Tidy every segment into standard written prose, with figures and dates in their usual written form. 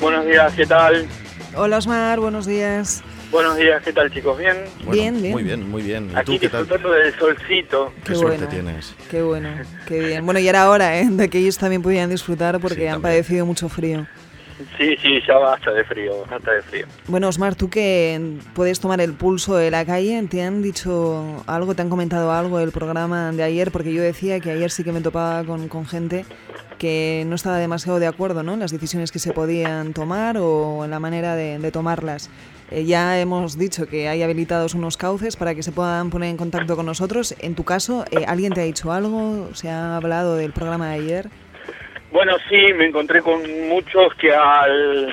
Buenos días, ¿qué tal? Hola Osmar, buenos días. Buenos días, ¿qué tal, chicos? ¿Bien? Bueno, Bien. Muy bien, muy bien. ¿Y Aquí tú qué tal? disfrutando del solcito. Qué Qué suerte bueno. tienes. Qué bueno, qué bien. Bueno, y era hora, de que ellos también pudieran disfrutar porque Sí, han también. padecido mucho frío. Sí, ya basta de frío, basta de frío. Bueno, Osmar, tú que puedes tomar el pulso de la calle, ¿te han dicho algo, te han comentado algo del programa de ayer? Porque yo decía que ayer sí que me topaba con gente que no estaba demasiado de acuerdo, ¿no?, en las decisiones que se podían tomar o en la manera de tomarlas. Ya hemos dicho que hay habilitados unos cauces para que se puedan poner en contacto con nosotros. En tu caso, ¿alguien te ha dicho algo? ¿Se ha hablado del programa de ayer? Bueno, sí, me encontré con muchos que al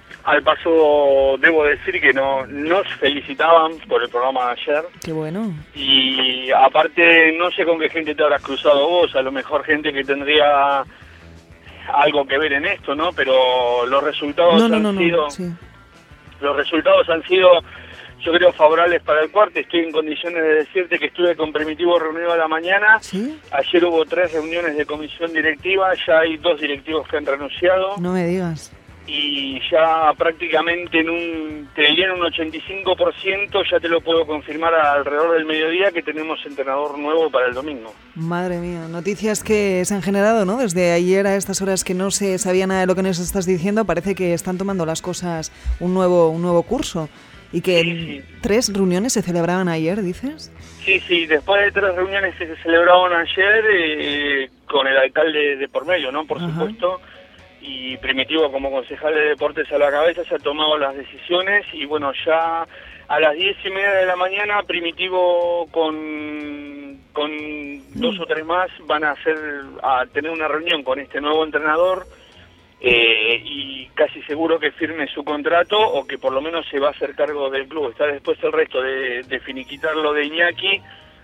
paso debo decir que nos felicitaban por el programa de ayer. Qué bueno. Y aparte, no sé con qué gente te habrás cruzado vos, a lo mejor gente que tendría algo que ver en esto, ¿no? Pero los resultados han sido... Sí. Los resultados han sido, yo creo, favorables para el Cuarte. Estoy en condiciones de decirte que estuve con Primitivo reunido a la mañana. ¿Sí? Ayer hubo 3 reuniones de comisión directiva, ya hay 2 directivos que han renunciado. No me digas. Y ya prácticamente te diría en un 85%, ya te lo puedo confirmar alrededor del mediodía, que tenemos entrenador nuevo para el domingo. Madre mía, noticias que se han generado, ¿no? Desde ayer a estas horas que no se sabía nada de lo que nos estás diciendo, parece que están tomando las cosas un nuevo curso. Y que Sí. 3 reuniones se celebraban ayer, ¿dices? Sí, después de 3 reuniones que se celebraron ayer, con el alcalde de por medio, ¿no? Por Ajá. supuesto. Y Primitivo como concejal de deportes a la cabeza se ha tomado las decisiones y bueno, ya a las 10:30 de la mañana Primitivo con 2 o 3 más van a tener una reunión con este nuevo entrenador y casi seguro que firme su contrato o que por lo menos se va a hacer cargo del club. Está después el resto de finiquitar lo de Iñaki,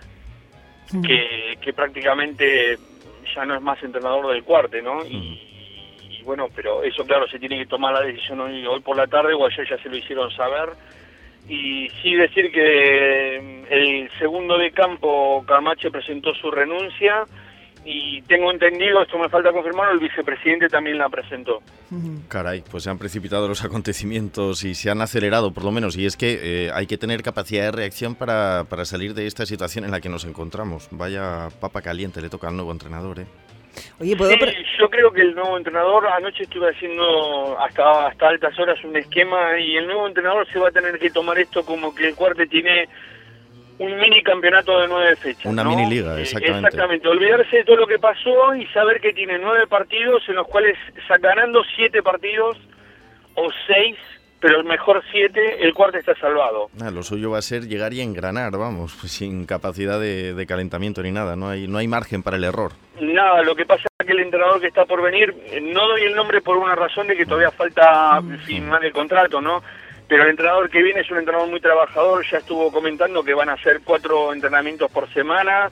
que prácticamente ya no es más entrenador del Cuarte, ¿no? Y bueno, pero eso claro, se tiene que tomar la decisión hoy por la tarde o ayer ya se lo hicieron saber. Y sí decir que el segundo de campo, Camache, presentó su renuncia y tengo entendido, esto me falta confirmarlo, el vicepresidente también la presentó. Caray, pues se han precipitado los acontecimientos y se han acelerado por lo menos. Y es que hay que tener capacidad de reacción para salir de esta situación en la que nos encontramos. Vaya papa caliente le toca al nuevo entrenador, ¿eh? Oye, ¿puedo...? Sí, yo creo que el nuevo entrenador, anoche estuve haciendo hasta altas horas un esquema y el nuevo entrenador se va a tener que tomar esto como que el Cuarte tiene un mini campeonato de 9 fechas. Una ¿no? mini liga, exactamente. Exactamente, olvidarse de todo lo que pasó y saber que tiene 9 partidos en los cuales ganando 7 partidos o 6, pero el mejor 7, el Cuarte está salvado. Lo suyo va a ser llegar y engranar, vamos, pues sin capacidad de calentamiento ni nada, no hay margen para el error. Nada, lo que pasa es que el entrenador que está por venir, no doy el nombre por una razón de que todavía falta firmar el contrato, ¿no? Pero el entrenador que viene es un entrenador muy trabajador, ya estuvo comentando que van a hacer 4 entrenamientos por semana,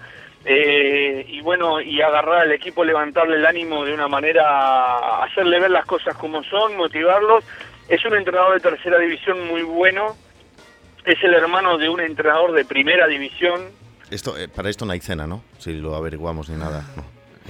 y bueno, y agarrar al equipo, levantarle el ánimo de una manera, hacerle ver las cosas como son, motivarlos. Es un entrenador de tercera división muy bueno, es el hermano de un entrenador de primera división. Para esto no hay cena, ¿no? Si lo averiguamos ni nada. No.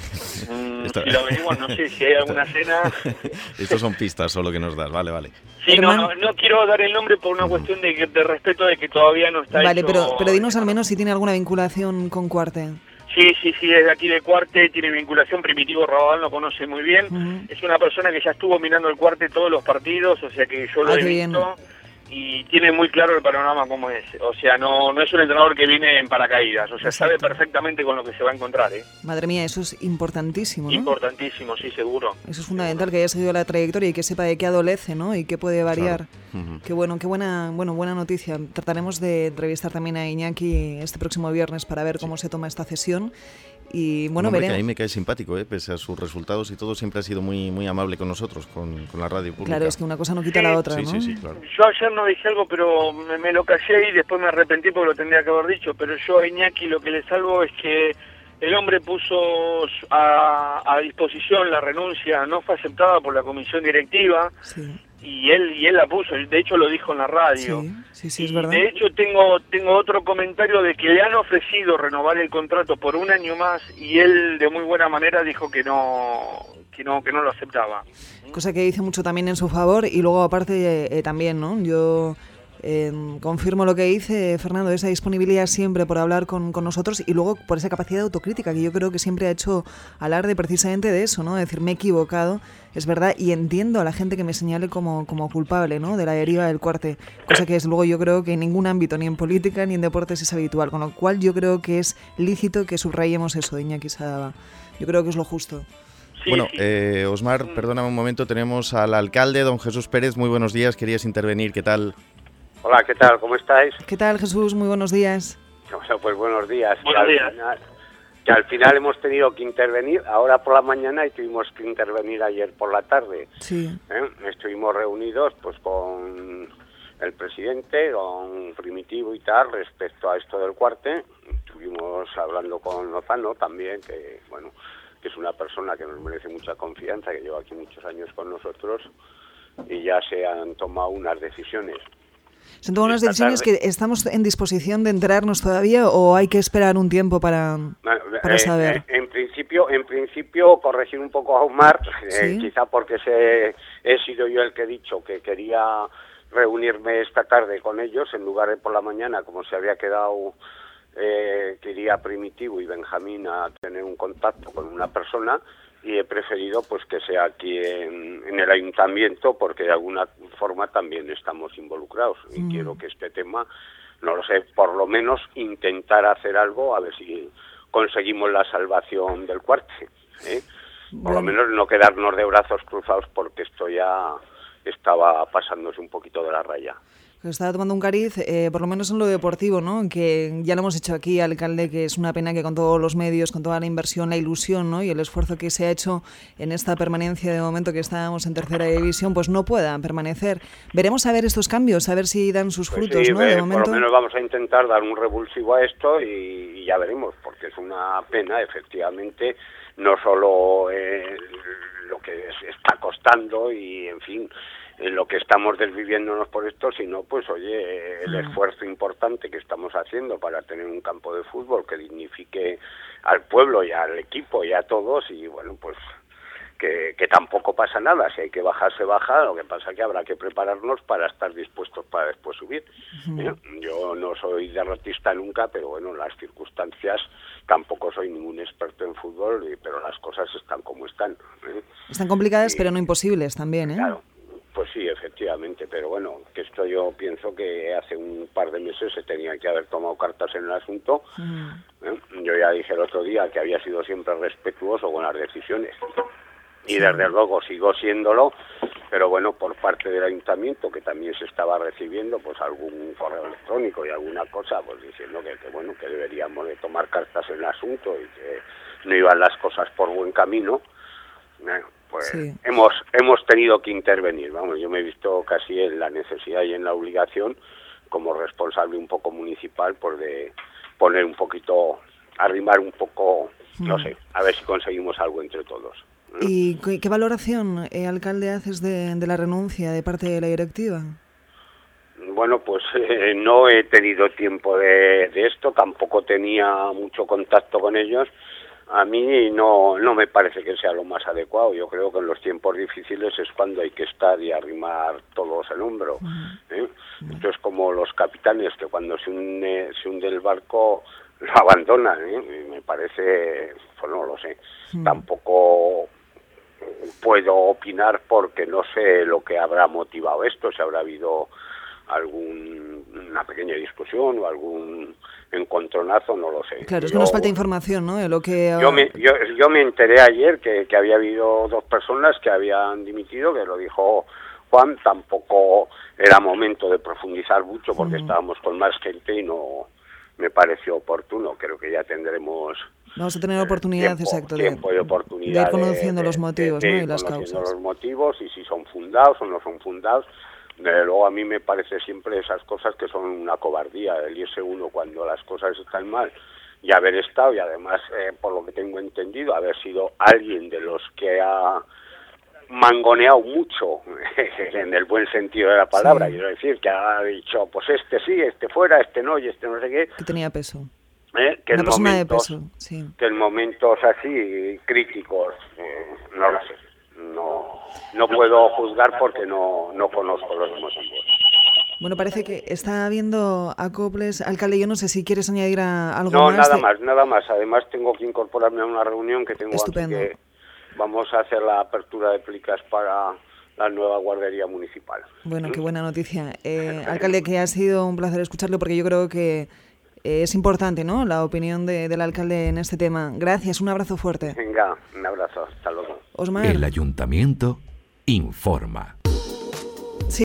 Si lo averiguamos, no sé si hay alguna cena. Estos son pistas solo que nos das, vale. Sí, no quiero dar el nombre por una cuestión de respeto de que todavía no está Vale, hecho. pero dinos al menos si tiene alguna vinculación con Cuarte. Sí, es de aquí de Cuarte, tiene vinculación, Primitivo Rabal lo conoce muy bien. Es una persona que ya estuvo mirando el Cuarte todos los partidos, o sea que yo lo he visto. Y tiene muy claro el panorama como es. O sea, no es un entrenador que viene en paracaídas. O sea, exacto, sabe perfectamente con lo que se va a encontrar, ¿eh? Madre mía, eso es importantísimo, ¿no? Importantísimo, sí, seguro. Eso es fundamental, que haya seguido la trayectoria y que sepa de qué adolece, ¿no? Y qué puede variar. Claro. Qué buena noticia. Trataremos de entrevistar también a Iñaki este próximo viernes para ver cómo se toma esta cesión. Y bueno, veremos. Que a mí me cae simpático, pese a sus resultados y todo, siempre ha sido muy, muy amable con nosotros, con la radio pública. Claro, es que una cosa no quita la otra, ¿no? Sí, claro. Yo ayer no dije algo, pero me lo callé y después me arrepentí porque lo tendría que haber dicho, pero yo a Iñaki lo que le salvo es que el hombre puso a disposición la renuncia, no fue aceptada por la comisión directiva. Sí. Y él la puso, de hecho lo dijo en la radio. Sí, es verdad. De hecho tengo otro comentario de que le han ofrecido renovar el contrato por 1 año más y él de muy buena manera dijo que que no lo aceptaba. Cosa que dice mucho también en su favor, y luego aparte también, ¿no? Yo confirmo lo que dice Fernando, esa disponibilidad siempre por hablar con nosotros, y luego por esa capacidad de autocrítica que yo creo que siempre ha hecho alarde precisamente de eso, ¿no? Es decir, me he equivocado, es verdad, y entiendo a la gente que me señale como culpable, ¿no?, de la deriva del Cuarte, cosa que desde luego yo creo que en ningún ámbito, ni en política ni en deportes, es habitual, con lo cual yo creo que es lícito que subrayemos eso de Iñaki Sadaba. Yo creo que es lo justo. Sí, bueno, sí. Osmar, perdóname un momento, tenemos al alcalde, don Jesús Pérez. Muy buenos días, querías intervenir, ¿qué tal? Hola, ¿qué tal? ¿Cómo estáis? ¿Qué tal, Jesús? Muy buenos días. Bueno, pues buenos días. Buenos días. Que al final hemos tenido que intervenir ahora por la mañana y tuvimos que intervenir ayer por la tarde. Sí. Estuvimos reunidos pues con el presidente, con Primitivo y tal, respecto a esto del Cuarte. Estuvimos hablando con Lozano también, que bueno, que es una persona que nos merece mucha confianza, que lleva aquí muchos años con nosotros, y ya se han tomado unas decisiones. ¿Se han tomado unas decisiones que estamos en disposición de enterarnos todavía o hay que esperar un tiempo para saber? En principio, corregir un poco a Omar, ¿Sí? Quizá porque he sido yo el que he dicho que quería reunirme esta tarde con ellos en lugar de por la mañana, como se había quedado, quería Primitivo y Benjamín a tener un contacto con una persona, y he preferido pues que sea aquí en el ayuntamiento, porque de alguna forma también estamos involucrados y quiero que este tema, no lo sé, por lo menos intentar hacer algo, a ver si conseguimos la salvación del Cuarte, por lo menos no quedarnos de brazos cruzados, porque esto ya estaba pasándose un poquito de la raya. Estaba tomando un cariz, por lo menos en lo deportivo, ¿no? Que ya lo hemos hecho aquí, alcalde, que es una pena que con todos los medios, con toda la inversión, la ilusión, ¿no?, y el esfuerzo que se ha hecho en esta permanencia de momento que estábamos en tercera división, pues no pueda permanecer. Veremos a ver estos cambios, a ver si dan sus frutos, pues sí, ¿no? De momento. Por lo menos vamos a intentar dar un revulsivo a esto y ya veremos, porque es una pena, efectivamente, no solo lo que está costando y, en fin, en lo que estamos desviviéndonos por esto, sino pues oye, el esfuerzo importante que estamos haciendo para tener un campo de fútbol que dignifique al pueblo y al equipo y a todos, y bueno, pues que tampoco pasa nada, si hay que bajar se baja, lo que pasa es que habrá que prepararnos para estar dispuestos para después subir. Yo no soy derrotista nunca, pero bueno, las circunstancias, tampoco soy ningún experto en fútbol, pero las cosas están como están. Están complicadas, pero no imposibles también, ¿eh? Claro. Pues sí, efectivamente, pero bueno, que esto yo pienso que hace un par de meses se tenía que haber tomado cartas en el asunto. Yo ya dije el otro día que había sido siempre respetuoso con las decisiones y desde luego sigo siéndolo, pero bueno, por parte del ayuntamiento, que también se estaba recibiendo pues algún correo electrónico y alguna cosa, pues diciendo que bueno, que deberíamos de tomar cartas en el asunto y que no iban las cosas por buen camino. Pues sí, hemos tenido que intervenir, vamos, yo me he visto casi en la necesidad y en la obligación, como responsable un poco municipal, pues de poner un poquito, arrimar un poco, no sé, a ver si conseguimos algo entre todos. ¿Y qué valoración, alcalde, haces de la renuncia de parte de la directiva? Bueno, pues no he tenido tiempo de esto, tampoco tenía mucho contacto con ellos. A mí no me parece que sea lo más adecuado. Yo creo que en los tiempos difíciles es cuando hay que estar y arrimar todos el hombro. Esto es como los capitanes, que cuando se hunde el barco lo abandonan. Me parece, pues no lo sé. Tampoco puedo opinar porque no sé lo que habrá motivado esto, si habrá habido alguna pequeña discusión o algún encontronazo, no lo sé. Claro, es que nos falta información, ¿no? De lo que... Yo me enteré ayer que había habido 2 personas que habían dimitido, que lo dijo Juan. Tampoco era momento de profundizar mucho porque estábamos con más gente y no me pareció oportuno. Creo que ya tendremos... Vamos a tener oportunidad, tiempo y oportunidad de ir conociendo los motivos, ¿no? Y las causas. Los motivos y si son fundados o no son fundados. Luego a mí me parece siempre esas cosas que son una cobardía, el irse uno cuando las cosas están mal y haber estado, y además, por lo que tengo entendido, haber sido alguien de los que ha mangoneado mucho, en el buen sentido de la palabra, quiero decir, que ha dicho, pues este sí, este fuera, este no, y este no sé qué. Que tenía peso. Que una persona de peso, sí. Que en momentos así críticos, no lo sé. no puedo juzgar porque no conozco los motivos. Bueno, parece que está habiendo acoples. Alcalde, yo no sé si quieres añadir algo No, más. nada más. Además tengo que incorporarme a una reunión que tengo Estupendo. aquí, que vamos a hacer la apertura de plicas para la nueva guardería municipal. Bueno, qué buena noticia. Alcalde, que ha sido un placer escucharlo porque yo creo que es importante, ¿no?, la opinión del alcalde en este tema. Gracias, un abrazo fuerte. Venga, un abrazo, hasta luego. Osmar. El ayuntamiento informa.